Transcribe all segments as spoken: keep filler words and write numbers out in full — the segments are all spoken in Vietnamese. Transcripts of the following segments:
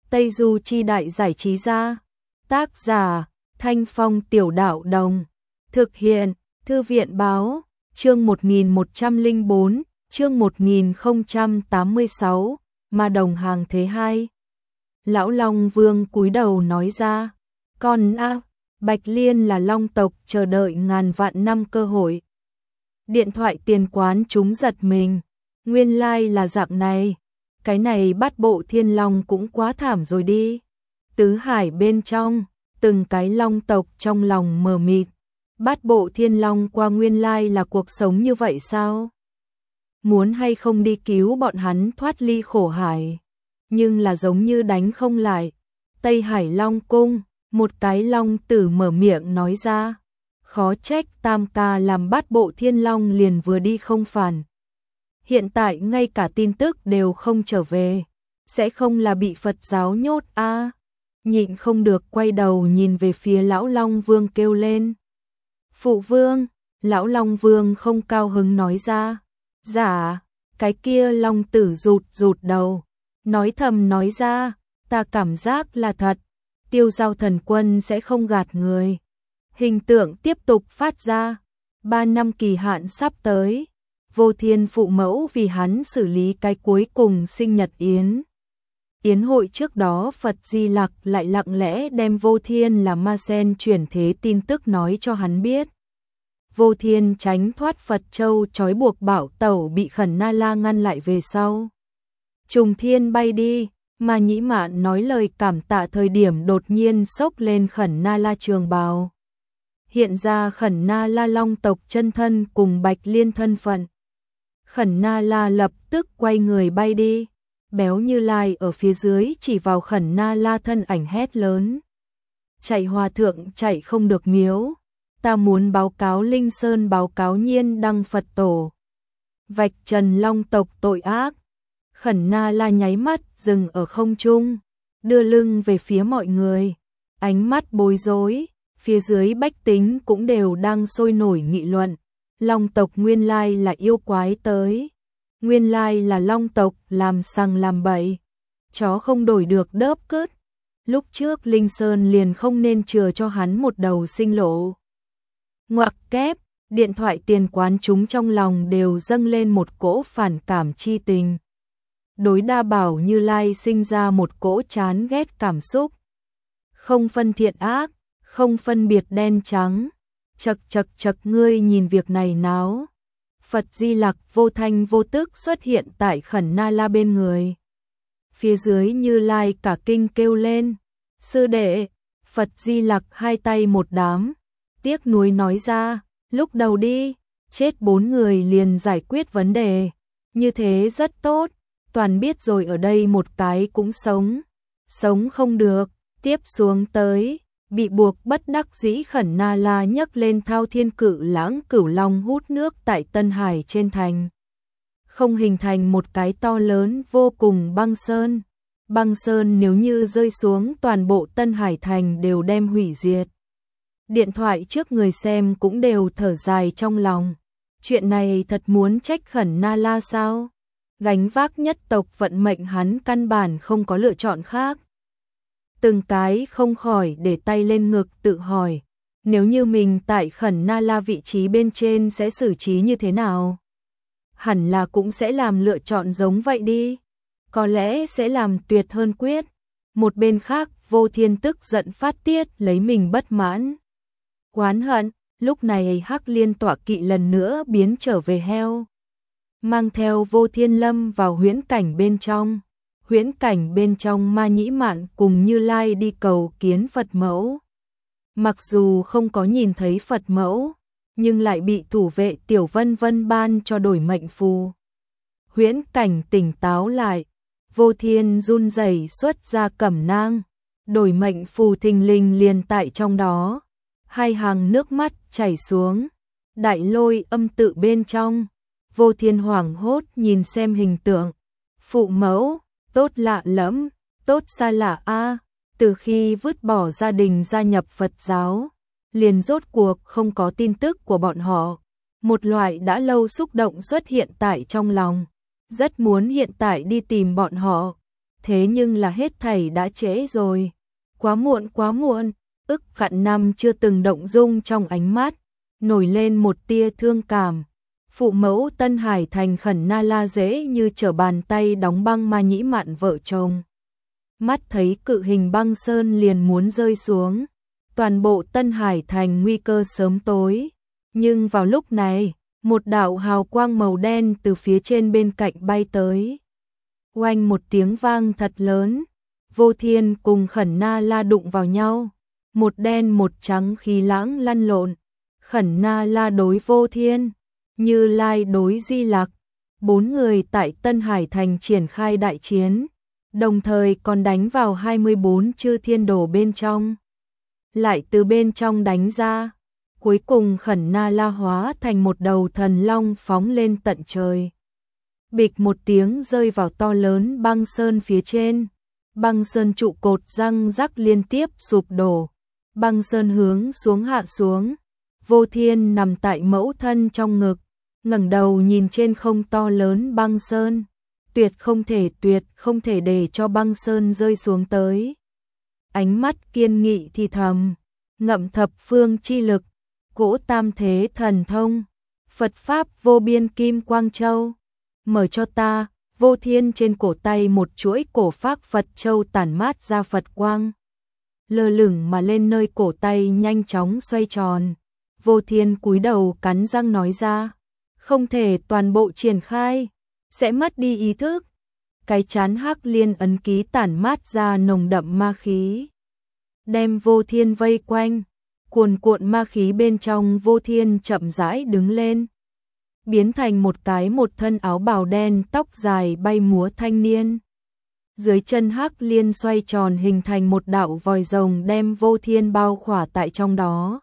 Tây Du Chi Đại Giải Trí Gia. Tác giả Thanh Phong Tiểu Đạo Đồng. Thực hiện Thư viện Báo. Chương một nghìn một trăm lẻ bốn, chương một nghìn không trăm tám mươi sáu, Ma Đồng Hàng Thế Hai. Lão Long Vương cúi đầu nói ra, con a, Bạch Liên là Long tộc chờ đợi ngàn vạn năm cơ hội. Điện thoại tiền quán chúng giật mình, nguyên lai like là dạng này, cái này Bát Bộ Thiên Long cũng quá thảm rồi đi. Tứ hải bên trong, từng cái long tộc trong lòng mờ mịt. Bát Bộ Thiên Long qua nguyên lai là cuộc sống như vậy sao? Muốn hay không đi cứu bọn hắn thoát ly khổ hải, nhưng là giống như đánh không lại. Tây Hải Long Cung, một cái long tử mở miệng nói ra, khó trách Tam ca làm Bát Bộ Thiên Long liền vừa đi không phản. Hiện tại ngay cả tin tức đều không trở về, sẽ không là bị Phật giáo nhốt a? À? Nhịn không được quay đầu nhìn về phía Lão Long Vương kêu lên. Phụ vương, Lão Long Vương không cao hứng nói ra. Dạ, cái kia long tử rụt rụt đầu, nói thầm nói ra, ta cảm giác là thật, Tiêu Giao Thần Quân sẽ không gạt người. Hình tượng tiếp tục phát ra, ba năm kỳ hạn sắp tới, Vô Thiên phụ mẫu vì hắn xử lý cái cuối cùng sinh nhật yến. Yến hội trước đó Phật Di Lặc lại lặng lẽ đem Vô Thiên là ma sen chuyển thế tin tức nói cho hắn biết. Vô Thiên tránh thoát Phật Châu trói buộc bảo tẩu bị Khẩn Na La ngăn lại về sau. Trùng thiên bay đi, mà Nhĩ Mạn nói lời cảm tạ thời điểm đột nhiên xốc lên Khẩn Na La trường bào. Hiện ra Khẩn Na La Long tộc chân thân cùng Bạch Liên thân phận. Khẩn Na La lập tức quay người bay đi. Béo Như Lai ở phía dưới chỉ vào Khẩn Na La thân ảnh hét lớn. Chạy hòa thượng chạy không được miếu. Ta muốn báo cáo Linh Sơn báo cáo Nhiên Đăng Phật Tổ. Vạch trần long tộc tội ác. Khẩn Na La nháy mắt dừng ở không trung, đưa lưng về phía mọi người. Ánh mắt bối rối, phía dưới bách tính cũng đều đang sôi nổi nghị luận. Long tộc nguyên lai là yêu quái tới. Nguyên lai là long tộc làm sằng làm bậy. Chó không đổi được đớp cứt. Lúc trước Linh Sơn liền không nên chừa cho hắn một đầu sinh lộ. Ngoặc kép, điện thoại tiền quán chúng trong lòng đều dâng lên một cỗ phản cảm chi tình. Đối Đa Bảo Như Lai sinh ra một cỗ chán ghét cảm xúc. Không phân thiện ác, không phân biệt đen trắng. Chật chật chật ngươi nhìn việc này náo. Phật Di Lặc vô thanh vô tức xuất hiện tại Khẩn Na La bên người. Phía dưới Như Lai cả kinh kêu lên. Sư đệ, Phật Di Lặc hai tay một đám. Tiếc nuối nói ra, lúc đầu đi, chết bốn người liền giải quyết vấn đề. Như thế rất tốt, toàn biết rồi ở đây một cái cũng sống. Sống không được, tiếp xuống tới, bị buộc bất đắc dĩ Khẩn Na La nhấc lên thao thiên cự lãng cửu long hút nước tại Tân Hải trên thành. Không hình thành một cái to lớn vô cùng băng sơn. Băng sơn nếu như rơi xuống toàn bộ Tân Hải thành đều đem hủy diệt. Điện thoại trước người xem cũng đều thở dài trong lòng. Chuyện này thật muốn trách Khẩn Na La sao? Gánh vác nhất tộc vận mệnh hắn căn bản không có lựa chọn khác. Từng cái không khỏi để tay lên ngực tự hỏi. Nếu như mình tại Khẩn Na La vị trí bên trên sẽ xử trí như thế nào? Hẳn là cũng sẽ làm lựa chọn giống vậy đi. Có lẽ sẽ làm tuyệt hơn quyết. Một bên khác Vô Thiên tức giận phát tiết lấy mình bất mãn. Oán hận, lúc này Hắc Liên tọa kỵ lần nữa biến trở về heo. Mang theo Vô Thiên lâm vào huyễn cảnh bên trong. Huyễn cảnh bên trong Ma Nhĩ Mạn cùng Như Lai đi cầu kiến Phật mẫu. Mặc dù không có nhìn thấy Phật mẫu, nhưng lại bị thủ vệ Tiểu Vân Vân ban cho đổi mệnh phù. Huyễn cảnh tỉnh táo lại, Vô Thiên run rẩy xuất ra cẩm nang, đổi mệnh phù thình lình liền tại trong đó. Hai hàng nước mắt chảy xuống, đại lôi âm tự bên trong. Vô Thiên hoảng hốt nhìn xem hình tượng. Phụ mẫu, tốt lạ lẫm, tốt xa lạ a. Từ khi vứt bỏ gia đình gia nhập Phật giáo, liền rốt cuộc không có tin tức của bọn họ. Một loại đã lâu xúc động xuất hiện tại trong lòng. Rất muốn hiện tại đi tìm bọn họ. thế nhưng là hết thảy đã trễ rồi. Quá muộn quá muộn, ức Khạn Năm chưa từng động dung trong ánh mắt, nổi lên một tia thương cảm. Phụ mẫu Tân Hải Thành Khẩn Na La dễ như trở bàn tay đóng băng Ma Nhĩ Mạn vợ chồng. Mắt thấy cự hình băng sơn liền muốn rơi xuống, toàn bộ Tân Hải Thành nguy cơ sớm tối. Nhưng vào lúc này, một đạo hào quang màu đen từ phía trên bên cạnh bay tới. Oanh một tiếng vang thật lớn, Vô Thiên cùng Khẩn Na La đụng vào nhau. Một đen một trắng khí lãng lăn lộn. Khẩn Na La đối Vô Thiên, Như Lai đối Di Lặc. Bốn người tại Tân Hải Thành triển khai đại chiến, đồng thời còn đánh vào hai mươi bốn chư thiên đồ bên trong. Lại từ bên trong đánh ra, cuối cùng Khẩn Na La hóa thành một đầu thần long phóng lên tận trời. Bịch một tiếng rơi vào to lớn băng sơn phía trên, băng sơn trụ cột răng rắc liên tiếp sụp đổ, băng sơn hướng xuống hạ xuống. Vô Thiên nằm tại mẫu thân trong ngực, ngẩng đầu nhìn trên không to lớn băng sơn, tuyệt không thể tuyệt không thể để cho băng sơn rơi xuống tới. Ánh mắt kiên nghị thì thầm, ngậm thập phương chi lực, cỗ tam thế thần thông, Phật pháp vô biên kim quang châu, mở cho ta. Vô Thiên trên cổ tay một chuỗi cổ phác Phật châu tản mát ra Phật quang, lơ lửng mà lên nơi cổ tay nhanh chóng xoay tròn. Vô Thiên cúi đầu cắn răng nói ra, không thể toàn bộ triển khai, sẽ mất đi ý thức. Cái chán hắc liên ấn ký tản mát ra nồng đậm ma khí, đem Vô Thiên vây quanh. Cuồn cuộn ma khí bên trong Vô Thiên chậm rãi đứng lên, biến thành một cái một thân áo bào đen tóc dài bay múa thanh niên. Dưới chân hắc liên xoay tròn hình thành một đạo vòi rồng đem Vô Thiên bao khỏa tại trong đó.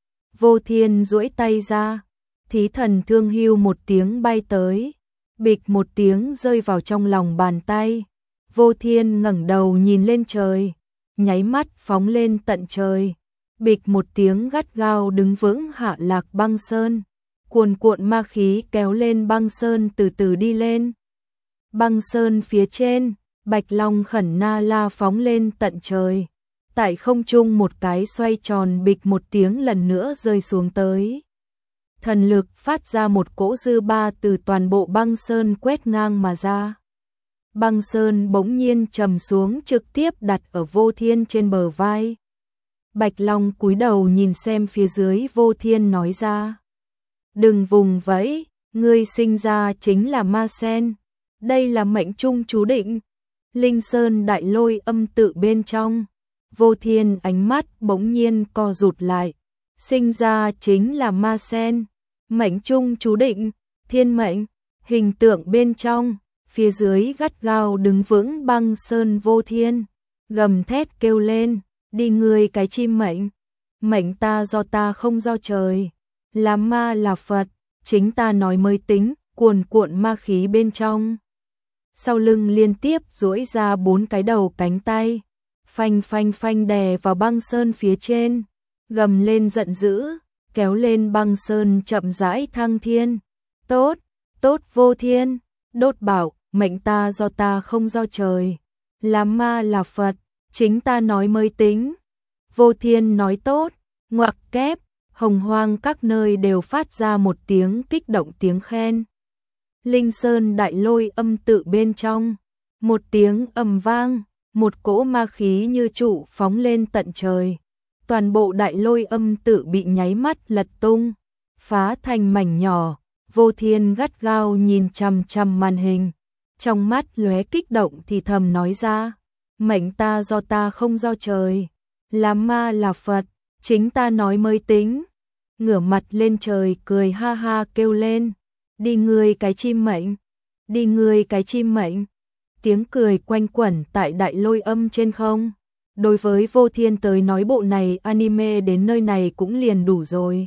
Vô Thiên duỗi tay ra, thí thần thương hưu một tiếng bay tới, bịch một tiếng rơi vào trong lòng bàn tay. Vô Thiên ngẩng đầu nhìn lên trời, nháy mắt phóng lên tận trời, bịch một tiếng gắt gao đứng vững hạ lạc băng sơn. Cuồn cuộn ma khí kéo lên băng sơn từ từ đi lên. Băng sơn phía trên, Bạch Long Khẩn Na La phóng lên tận trời. Tại không trung một cái xoay tròn bịch một tiếng lần nữa rơi xuống tới. Thần lực phát ra một cỗ dư ba từ toàn bộ băng sơn quét ngang mà ra. Băng sơn bỗng nhiên trầm xuống trực tiếp đặt ở Vô Thiên trên bờ vai. Bạch Long cúi đầu nhìn xem phía dưới Vô Thiên nói ra, đừng vùng vẫy, ngươi sinh ra chính là ma sen, đây là mệnh trung chú định. Linh Sơn Đại Lôi Âm tự bên trong, Vô Thiên ánh mắt bỗng nhiên co rụt lại, sinh ra chính là ma sen, mệnh trung chú định, thiên mệnh. Hình tượng bên trong, phía dưới gắt gao đứng vững băng sơn Vô Thiên, gầm thét kêu lên, đi ngươi cái chim mệnh, mệnh ta do ta không do trời, là ma là Phật, chính ta nói mới tính. Cuồn cuộn ma khí bên trong, sau lưng liên tiếp duỗi ra bốn cái đầu cánh tay, phanh phanh phanh đè vào băng sơn phía trên, gầm lên giận dữ, kéo lên băng sơn chậm rãi thăng thiên. Tốt, tốt Vô Thiên, đốt bảo, mệnh ta do ta không do trời, là ma là Phật, chính ta nói mới tính. Vô Thiên nói tốt, ngoặc kép, hồng hoang các nơi đều phát ra một tiếng kích động tiếng khen. Linh Sơn Đại Lôi Âm tự bên trong, một tiếng ầm vang, một cỗ ma khí như trụ phóng lên tận trời. Toàn bộ Đại Lôi Âm tự bị nháy mắt lật tung, phá thành mảnh nhỏ. Vô Thiên gắt gao nhìn chằm chằm màn hình, trong mắt lóe kích động thì thầm nói ra, mệnh ta do ta không do trời, là ma là Phật, chính ta nói mới tính. Ngửa mặt lên trời cười ha ha kêu lên, đi ngươi cái chim mệnh, đi ngươi cái chim mệnh. Tiếng cười quanh quẩn tại Đại Lôi Âm trên không. Đối với Vô Thiên tới nói bộ này anime đến nơi này cũng liền đủ rồi.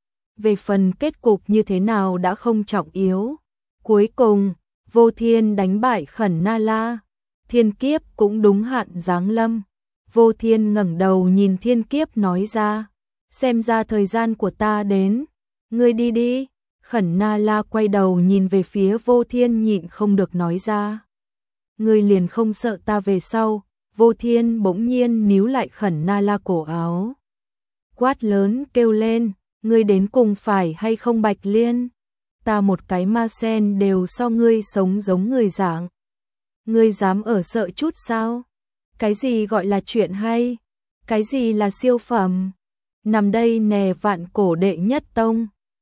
Về phần kết cục như thế nào đã không trọng yếu. Cuối cùng, Vô Thiên đánh bại Khẩn Na La, thiên kiếp cũng đúng hạn giáng lâm. Vô Thiên ngẩng đầu nhìn thiên kiếp nói ra, xem ra thời gian của ta đến, ngươi đi đi. Khẩn Na La quay đầu nhìn về phía Vô Thiên nhịn không được nói ra, ngươi liền không sợ ta về sau. Vô Thiên bỗng nhiên níu lại Khẩn Na La cổ áo. Quát lớn kêu lên, ngươi đến cùng phải hay không Bạch Liên? Ta một cái ma sen đều so ngươi sống giống người dạng. Ngươi dám ở sợ chút sao? Cái gì gọi là chuyện hay? Cái gì là siêu phẩm? Nằm đây nè vạn cổ đệ nhất tông.